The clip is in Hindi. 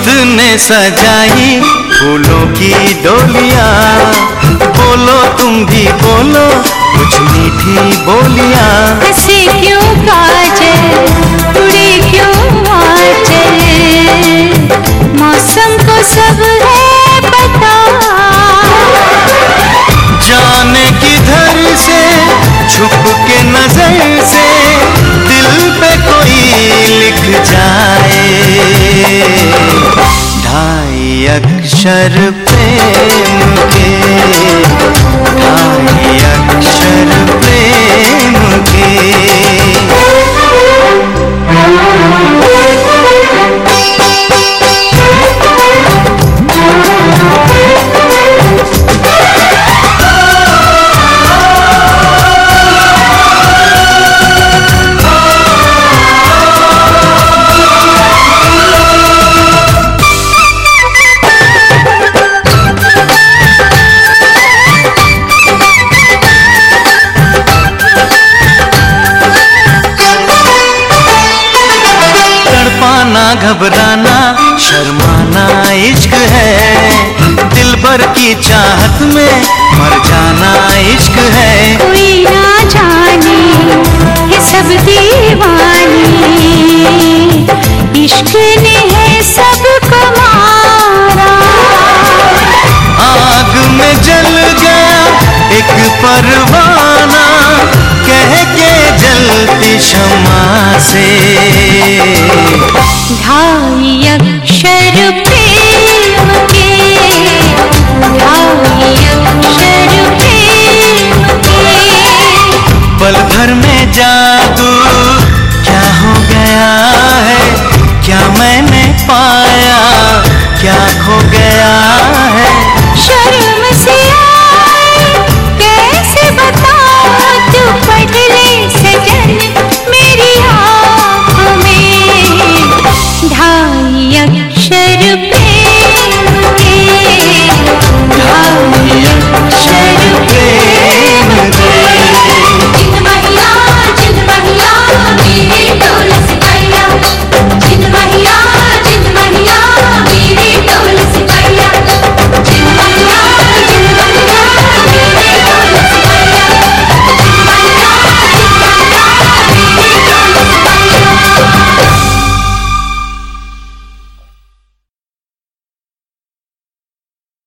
खुद ने सजाई फूलों की डोलियां। बोलो तुम भी बोलो कुछ मीठी बोलियां। हंसे क्यों काजल, उड़े क्यों आंचल, मौसम को सब है पता। जाने किधर से छुप के नजर से दिल पे कोई लिख जाए। ढाई अक्षर प्रेम के, ढाई अक्षर प्रेम के। घबराना शर्माना इश्क है, दिल भर की चाहत में मर जाना इश्क है। कोई ना जाने ये सब दीवाने, इश्क ने है सबको मारा। आग में जल गया एक परवाना, कह के जलती शम्मा से। ढाई अक्षर